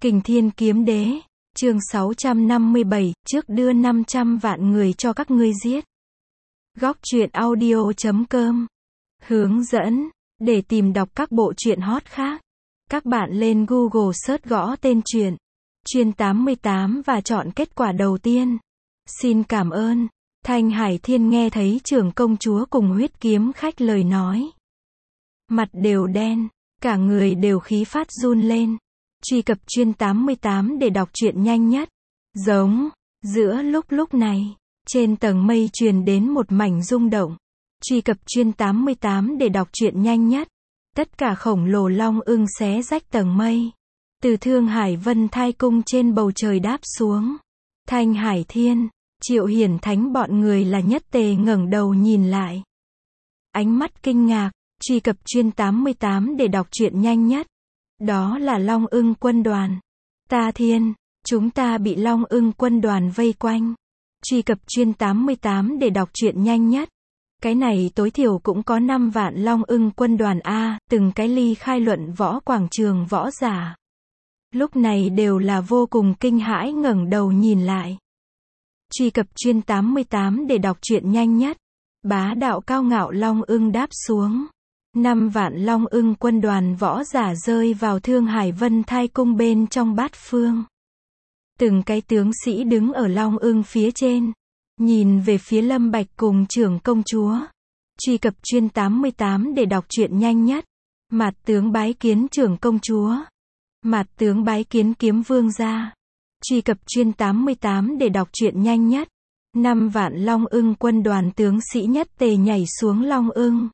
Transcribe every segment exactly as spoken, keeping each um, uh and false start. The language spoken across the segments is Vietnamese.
Kình Thiên Kiếm Đế, chương sáu trăm năm mươi bảy, trước đưa năm trăm vạn người cho các ngươi giết. Góc truyện audio chấm com. Hướng dẫn, để tìm đọc các bộ truyện hot khác. Các bạn lên Google search gõ tên truyện Chuyên tám mươi tám và chọn kết quả đầu tiên. Xin cảm ơn. Thanh Hải Thiên nghe thấy trưởng công chúa cùng huyết kiếm khách lời nói. Mặt đều đen, cả người đều khí phát run lên. Truy cập Chuyên tám mươi tám để đọc truyện nhanh nhất. Giống, giữa lúc lúc này, trên tầng mây truyền đến một mảnh rung động. Truy cập Chuyên tám mươi tám để đọc truyện nhanh nhất. Tất cả khổng lồ long ưng xé rách tầng mây. Từ Thương Hải Vân Thai Cung trên bầu trời đáp xuống. Thanh Hải Thiên, Triệu Hiển Thánh bọn người là nhất tề ngẩng đầu nhìn lại. Ánh mắt kinh ngạc, truy cập Chuyên tám mươi tám để đọc truyện nhanh nhất. Đó là Long ưng quân đoàn. Ta thiên, chúng ta bị Long ưng quân đoàn vây quanh. Truy cập Chuyên tám mươi tám để đọc truyện nhanh nhất. Cái này tối thiểu cũng có năm vạn Long ưng quân đoàn A, từng cái ly khai luận võ quảng trường võ giả. Lúc này đều là vô cùng kinh hãi ngẩng đầu nhìn lại. Truy cập Chuyên tám mươi tám để đọc truyện nhanh nhất. Bá đạo cao ngạo Long ưng đáp xuống. Năm vạn Long ưng quân đoàn võ giả rơi vào Thương Hải Vân Thai Cung bên trong bát phương. Từng cái tướng sĩ đứng ở Long ưng phía trên, nhìn về phía Lâm Bạch cùng trưởng công chúa. Truy cập Chuyên tám mươi tám để đọc truyện nhanh nhất. Mạt tướng bái kiến trưởng công chúa. Mạt tướng bái kiến kiếm vương gia. Truy cập Chuyên tám mươi tám để đọc truyện nhanh nhất. Năm vạn Long ưng quân đoàn tướng sĩ nhất tề nhảy xuống Long ưng.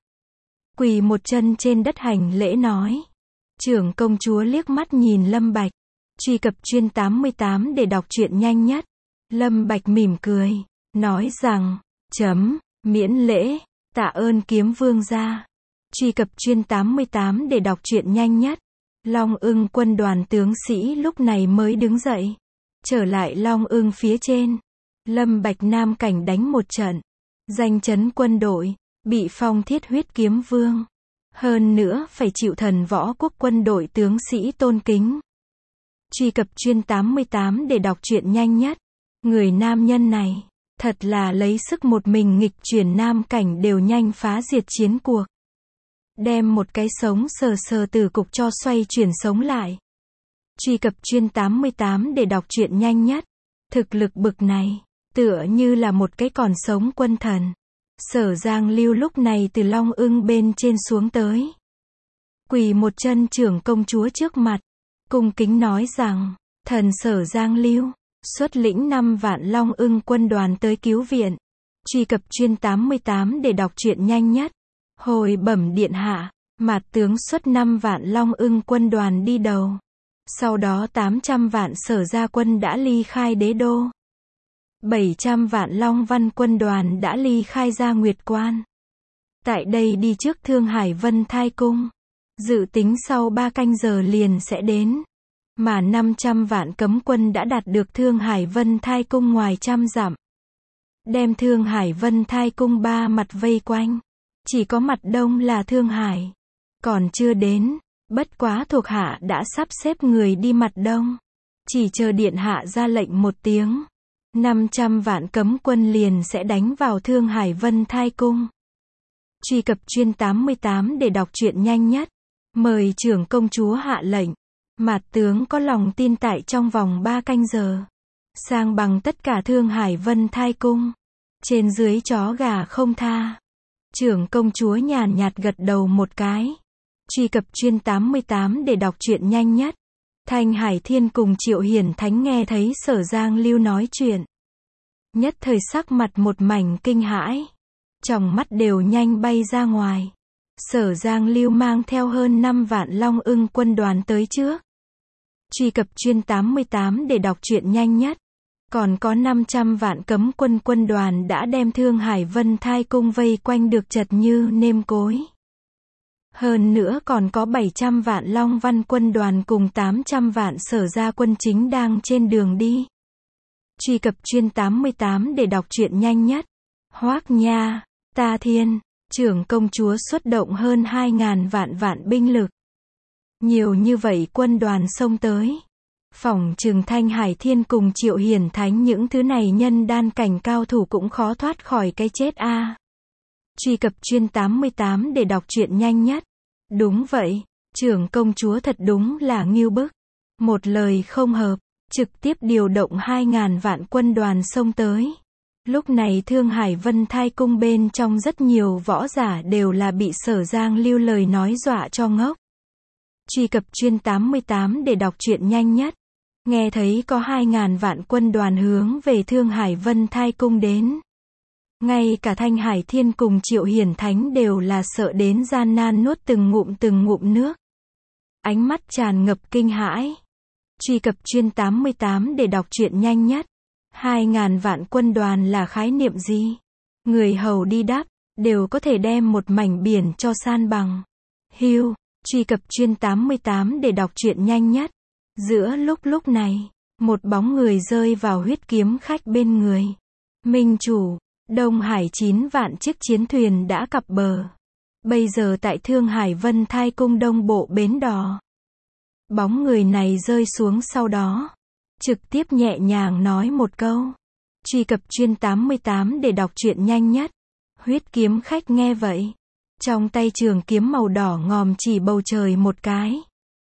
Quỳ một chân trên đất hành lễ nói. Trưởng công chúa liếc mắt nhìn Lâm Bạch. Truy cập Chuyên tám mươi tám để đọc truyện nhanh nhất. Lâm Bạch mỉm cười, nói rằng, chấm, miễn lễ, tạ ơn kiếm vương gia. Truy cập Chuyên tám mươi tám để đọc truyện nhanh nhất. Long ưng quân đoàn tướng sĩ lúc này mới đứng dậy. Trở lại Long ưng phía trên. Lâm Bạch nam cảnh đánh một trận. Danh chấn quân đội. Bị phong thiết huyết kiếm vương. Hơn nữa phải chịu thần võ quốc quân đội tướng sĩ tôn kính. Truy cập Chuyên tám mươi tám để đọc truyện nhanh nhất. Người nam nhân này, thật là lấy sức một mình nghịch chuyển nam cảnh đều nhanh phá diệt chiến cuộc. Đem một cái sống sờ sờ từ cục cho xoay chuyển sống lại. Truy cập Chuyên tám mươi tám để đọc truyện nhanh nhất. Thực lực bực này, tựa như là một cái còn sống quân thần. Sở Giang Lưu lúc này từ Long ưng bên trên xuống tới. Quỳ một chân trưởng công chúa trước mặt. Cung kính nói rằng, thần Sở Giang Lưu, xuất lĩnh năm vạn Long ưng quân đoàn tới cứu viện. Truy cập Chuyên tám mươi tám để đọc truyện nhanh nhất. Hồi bẩm điện hạ, Mạt tướng xuất năm vạn Long ưng quân đoàn đi đầu. Sau đó tám trăm vạn Sở Gia quân đã ly khai đế đô. bảy trăm vạn Long Văn quân đoàn đã ly khai ra Nguyệt Quan. Tại đây đi trước Thương Hải Vân Thai Cung. Dự tính sau ba canh giờ liền sẽ đến. Mà năm trăm vạn cấm quân đã đạt được Thương Hải Vân Thai Cung ngoài trăm dặm. Đem Thương Hải Vân Thai Cung ba mặt vây quanh. Chỉ có mặt đông là Thương Hải. Còn chưa đến, bất quá thuộc hạ đã sắp xếp người đi mặt đông. Chỉ chờ điện hạ ra lệnh một tiếng. năm trăm vạn cấm quân liền sẽ đánh vào Thương Hải Vân Thai Cung. Truy cập Chuyên tám mươi tám để đọc truyện nhanh nhất. Mời trưởng công chúa hạ lệnh. Mạt tướng có lòng tin tại trong vòng ba canh giờ. Sang bằng tất cả Thương Hải Vân Thai Cung. Trên dưới chó gà không tha. Trưởng công chúa nhàn nhạt gật đầu một cái. Truy cập Chuyên tám mươi tám để đọc truyện nhanh nhất. Thanh Hải Thiên cùng Triệu Hiển Thánh nghe thấy Sở Giang Lưu nói chuyện. Nhất thời sắc mặt một mảnh kinh hãi. Tròng mắt đều nhanh bay ra ngoài. Sở Giang Lưu mang theo hơn năm vạn Long ưng quân đoàn tới trước. Truy cập Chuyên tám mươi tám để đọc truyện nhanh nhất. Còn có năm trăm vạn cấm quân quân đoàn đã đem Thương Hải Vân Thai Cung vây quanh được chật như nêm cối. Hơn nữa còn có bảy trăm vạn Long Văn quân đoàn cùng tám trăm vạn Sở Gia quân chính đang trên đường đi. Truy cập Chuyên tám mươi tám để đọc truyện nhanh nhất. Hoác Nha, Ta Thiên, trưởng công chúa xuất động hơn hai ngàn vạn vạn binh lực. Nhiều như vậy quân đoàn xông tới. Phỏng chừng Thanh Hải Thiên cùng Triệu Hiển Thánh những thứ này nhân đan cảnh cao thủ cũng khó thoát khỏi cái chết a. À. Truy cập chuyên tám mươi tám để đọc truyện nhanh nhất. Đúng vậy, trưởng công chúa thật đúng là ngưu bức. Một lời không hợp, trực tiếp điều động hai ngàn vạn quân đoàn xông tới. Lúc này Thương Hải Vân Thai Cung bên trong rất nhiều võ giả đều là bị Sở Giang Lưu lời nói dọa cho ngốc. Truy cập chuyên tám mươi tám để đọc truyện nhanh nhất. Nghe thấy có hai ngàn vạn quân đoàn hướng về Thương Hải Vân Thai Cung đến. Ngay cả Thanh Hải Thiên cùng Triệu Hiển Thánh đều là sợ đến gian nan nuốt từng ngụm từng ngụm nước. Ánh mắt tràn ngập kinh hãi. Truy cập chuyên tám mươi tám để đọc truyện nhanh nhất. Hai ngàn vạn quân đoàn là khái niệm gì? Người hầu đi đáp, đều có thể đem một mảnh biển cho san bằng. Hưu, truy cập chuyên tám mươi tám để đọc truyện nhanh nhất. Giữa lúc lúc này, một bóng người rơi vào huyết kiếm khách bên người. Minh chủ, Đông Hải chín vạn chiếc chiến thuyền đã cập bờ. Bây giờ tại Thương Hải Vân Thai Cung Đông Bộ Bến Đò. Bóng người này rơi xuống sau đó. Trực tiếp nhẹ nhàng nói một câu. Truy cập chuyên tám mươi tám để đọc truyện nhanh nhất. Huyết kiếm khách nghe vậy. Trong tay trường kiếm màu đỏ ngòm chỉ bầu trời một cái.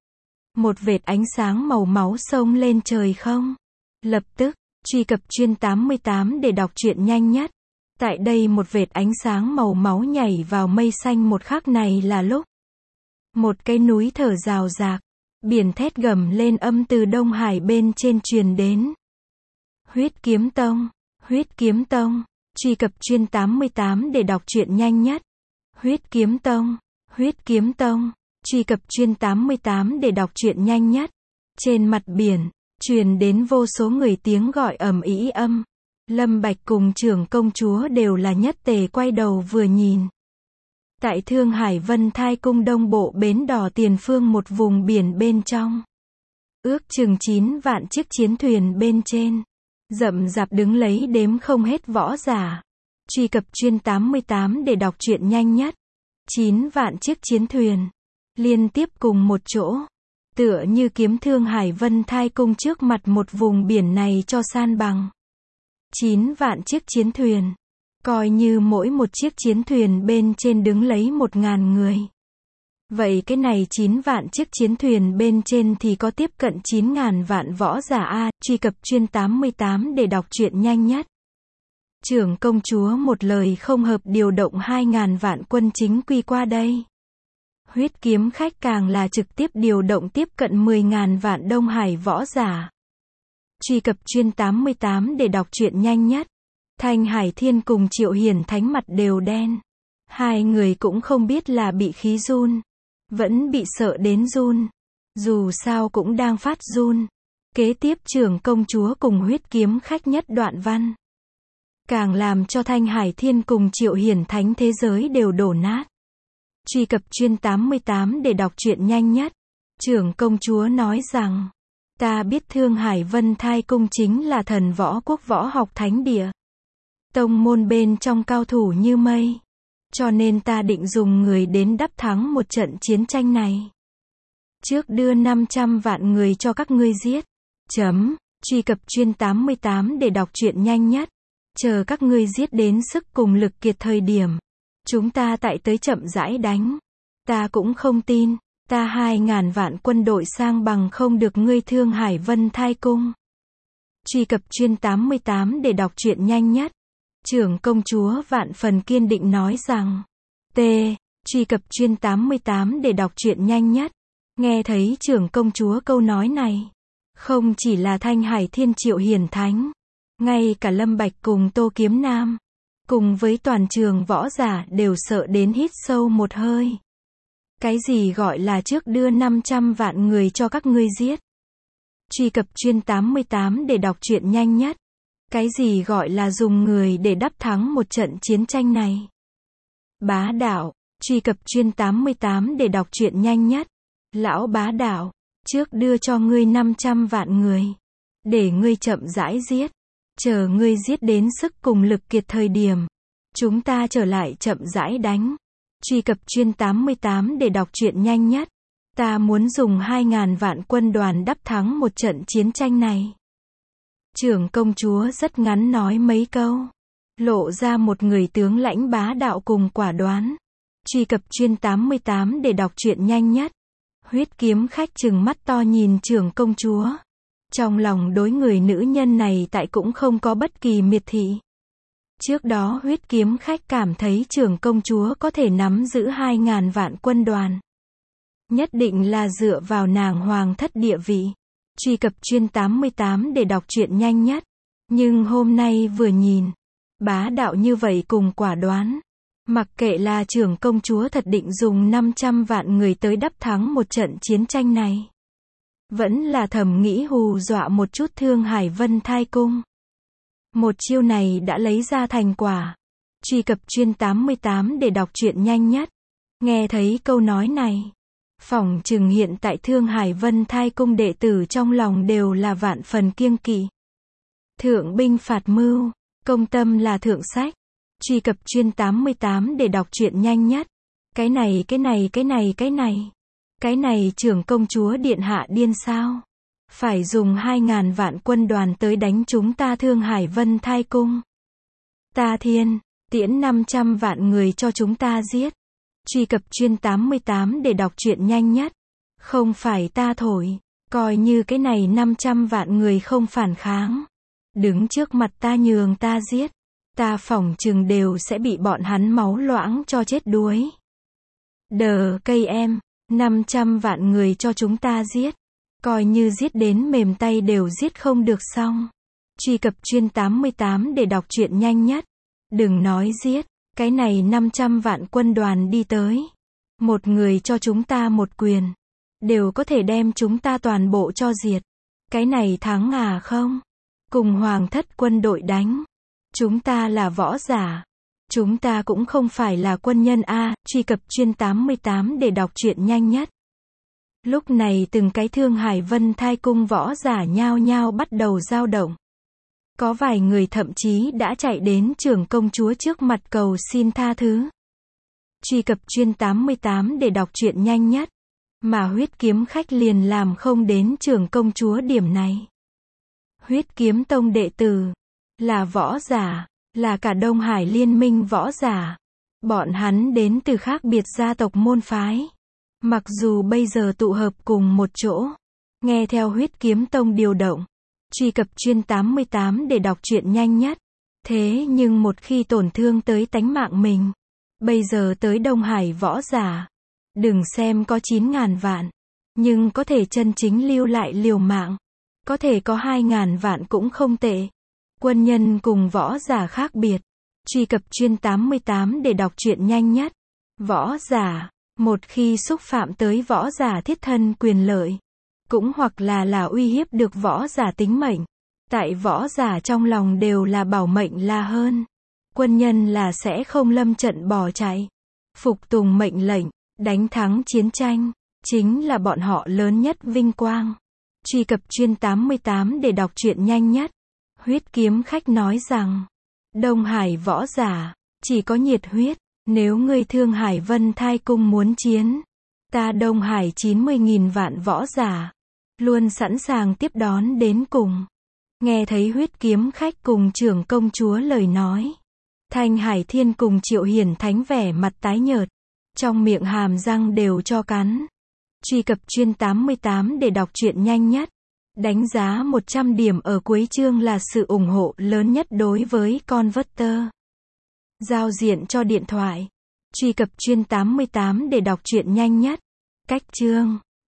Một vệt ánh sáng màu máu xông lên trời không. Lập tức, truy cập chuyên tám mươi tám để đọc truyện nhanh nhất. Tại đây một vệt ánh sáng màu máu nhảy vào mây xanh một khắc này là lúc. Một cái núi thở rào rạc. Biển thét gầm lên âm từ Đông Hải bên trên truyền đến. Huyết kiếm tông, huyết kiếm tông, truy cập chuyên tám mươi tám để đọc truyện nhanh nhất. Huyết kiếm tông, huyết kiếm tông, truy cập chuyên tám mươi tám để đọc truyện nhanh nhất. Trên mặt biển, truyền đến vô số người tiếng gọi ầm ĩ âm. Lâm Bạch cùng trưởng công chúa đều là nhất tề quay đầu vừa nhìn. Tại Thương Hải Vân Thai Cung Đông Bộ Bến Đò tiền phương một vùng biển bên trong. Ước chừng chín vạn chiếc chiến thuyền bên trên. Rậm rạp đứng lấy đếm không hết võ giả. Truy cập chuyên tám mươi tám để đọc truyện nhanh nhất. chín vạn chiếc chiến thuyền. Liên tiếp cùng một chỗ. Tựa như kiếm Thương Hải Vân Thai Cung trước mặt một vùng biển này cho san bằng. chín vạn chiếc chiến thuyền. Coi như mỗi một chiếc chiến thuyền bên trên đứng lấy một ngàn người. Vậy cái này chín vạn chiếc chiến thuyền bên trên thì có tiếp cận chín ngàn vạn võ giả A. Truy cập chuyên tám mươi tám để đọc truyện nhanh nhất. Trưởng công chúa một lời không hợp điều động hai ngàn vạn quân chính quy qua đây. Huyết kiếm khách càng là trực tiếp điều động tiếp cận mười ngàn vạn Đông Hải võ giả. Truy cập chuyên tám mươi tám để đọc truyện nhanh nhất. Thanh Hải Thiên cùng Triệu Hiển Thánh mặt đều đen. Hai người cũng không biết là bị khí run. Vẫn bị sợ đến run. Dù sao cũng đang phát run. Kế tiếp trưởng công chúa cùng huyết kiếm khách nhất đoạn văn. Càng làm cho Thanh Hải Thiên cùng Triệu Hiển Thánh thế giới đều đổ nát. Truy cập chuyên tám mươi tám để đọc truyện nhanh nhất. Trưởng công chúa nói rằng. Ta biết Thương Hải Vân Thai Cung chính là thần võ quốc võ học thánh địa. Tông môn bên trong cao thủ như mây. Cho nên ta định dùng người đến đắp thắng một trận chiến tranh này. Trước đưa năm trăm vạn người cho các ngươi giết. Chấm. Truy cập chuyên tám mươi tám để đọc truyện nhanh nhất. Chờ các ngươi giết đến sức cùng lực kiệt thời điểm. Chúng ta tại tới chậm rãi đánh. Ta cũng không tin. Ta hai ngàn vạn quân đội sang bằng không được ngươi Thương Hải Vân Thai Cung. Truy cập chuyên tám mươi tám để đọc truyện nhanh nhất. Trưởng công chúa vạn phần kiên định nói rằng. T. Truy cập chuyên tám mươi tám để đọc truyện nhanh nhất. Nghe thấy trưởng công chúa câu nói này. Không chỉ là Thanh Hải Thiên Triệu Hiển Thánh. Ngay cả Lâm Bạch cùng Tô Kiếm Nam. Cùng với toàn trường võ giả đều sợ đến hít sâu một hơi. Cái gì gọi là trước đưa năm trăm vạn người cho các ngươi giết. Truy cập chuyên tám mươi tám để đọc truyện nhanh nhất. Cái gì gọi là dùng người để đắp thắng một trận chiến tranh này. Bá đạo. Truy cập chuyên tám mươi tám để đọc truyện nhanh nhất. Lão bá đạo. Trước đưa cho ngươi năm trăm vạn người. Để ngươi chậm rãi giết. Chờ ngươi giết đến sức cùng lực kiệt thời điểm. Chúng ta trở lại chậm rãi đánh. Truy cập chuyên tám mươi tám để đọc truyện nhanh nhất. Ta muốn dùng hai ngàn vạn quân đoàn đắp thắng một trận chiến tranh này. Trưởng công chúa rất ngắn nói mấy câu, lộ ra một người tướng lãnh bá đạo cùng quả đoán. Truy cập chuyên tám mươi tám để đọc truyện nhanh nhất. Huyết kiếm khách trừng mắt to nhìn trưởng công chúa. Trong lòng đối người nữ nhân này tại cũng không có bất kỳ miệt thị. Trước đó huyết kiếm khách cảm thấy trưởng công chúa có thể nắm giữ hai ngàn vạn quân đoàn. Nhất định là dựa vào nàng hoàng thất địa vị. Truy cập chuyên tám mươi tám để đọc truyện nhanh nhất. Nhưng hôm nay vừa nhìn, bá đạo như vậy cùng quả đoán. Mặc kệ là trưởng công chúa thật định dùng năm trăm vạn người tới đắp thắng một trận chiến tranh này. Vẫn là thầm nghĩ hù dọa một chút Thương Hải Vân Thai Cung. Một chiêu này đã lấy ra thành quả. Truy cập chuyên tám mươi tám để đọc truyện nhanh nhất. Nghe thấy câu nói này, phỏng chừng hiện tại Thương Hải Vân Thai Cung đệ tử trong lòng đều là vạn phần kiêng kỵ. Thượng binh phạt mưu, công tâm là thượng sách. Truy cập chuyên tám mươi tám để đọc truyện nhanh nhất. Cái này cái này cái này cái này. Cái này trưởng công chúa điện hạ điên sao? Phải dùng hai ngàn vạn quân đoàn tới đánh chúng ta Thương Hải Vân Thai Cung. Ta thiên, tiễn năm trăm vạn người cho chúng ta giết. Truy cập chuyên tám mươi tám để đọc truyện nhanh nhất. Không phải ta thổi, coi như cái này năm trăm vạn người không phản kháng. Đứng trước mặt ta nhường ta giết. Ta phỏng chừng đều sẽ bị bọn hắn máu loãng cho chết đuối. Đờ cây em, năm trăm vạn người cho chúng ta giết. Coi như giết đến mềm tay đều giết không được xong. Truy cập chuyên tám mươi tám để đọc truyện nhanh nhất. Đừng nói giết, cái này năm trăm vạn quân đoàn đi tới. Một người cho chúng ta một quyền. Đều có thể đem chúng ta toàn bộ cho diệt. Cái này thắng à không? Cùng hoàng thất quân đội đánh. Chúng ta là võ giả. Chúng ta cũng không phải là quân nhân a. Truy cập chuyên tám mươi tám để đọc truyện nhanh nhất. Lúc này từng cái Thương Hải Vân Thai Cung võ giả nhao nhao bắt đầu dao động. Có vài người thậm chí đã chạy đến trưởng công chúa trước mặt cầu xin tha thứ. Truy cập chuyên tám mươi tám để đọc truyện nhanh nhất. Mà huyết kiếm khách liền làm không đến trưởng công chúa điểm này. Huyết kiếm tông đệ tử, là võ giả, là cả Đông Hải liên minh võ giả. Bọn hắn đến từ khác biệt gia tộc môn phái. Mặc dù bây giờ tụ hợp cùng một chỗ, nghe theo huyết kiếm tông điều động. Truy cập chuyên tám mươi tám để đọc truyện nhanh nhất. Thế nhưng một khi tổn thương tới tánh mạng mình, bây giờ tới Đông Hải võ giả, đừng xem có chín ngàn vạn, nhưng có thể chân chính lưu lại liều mạng. Có thể có hai ngàn vạn cũng không tệ. Quân nhân cùng võ giả khác biệt. Truy cập chuyên tám mươi tám để đọc truyện nhanh nhất. Võ giả, một khi xúc phạm tới võ giả thiết thân quyền lợi, cũng hoặc là là uy hiếp được võ giả tính mệnh, tại võ giả trong lòng đều là bảo mệnh là hơn. Quân nhân là sẽ không lâm trận bỏ chạy, phục tùng mệnh lệnh, đánh thắng chiến tranh, chính là bọn họ lớn nhất vinh quang. Truy cập chuyên tám mươi tám để đọc truyện nhanh nhất. Huyết kiếm khách nói rằng, Đông Hải võ giả, chỉ có nhiệt huyết. Nếu ngươi Thương Hải Vân Thai Cung muốn chiến, ta Đông Hải chín mươi nghìn vạn võ giả, luôn sẵn sàng tiếp đón đến cùng. Nghe thấy huyết kiếm khách cùng trưởng công chúa lời nói, Thanh Hải Thiên cùng Triệu Hiển Thánh vẻ mặt tái nhợt, trong miệng hàm răng đều cho cắn. Truy cập chuyên tám mươi tám để đọc truyện nhanh nhất. Đánh giá một trăm điểm ở cuối chương là sự ủng hộ lớn nhất đối với Converter. Giao diện cho điện thoại. Truy cập chuyên tám mươi tám để đọc truyện nhanh nhất. Cách chương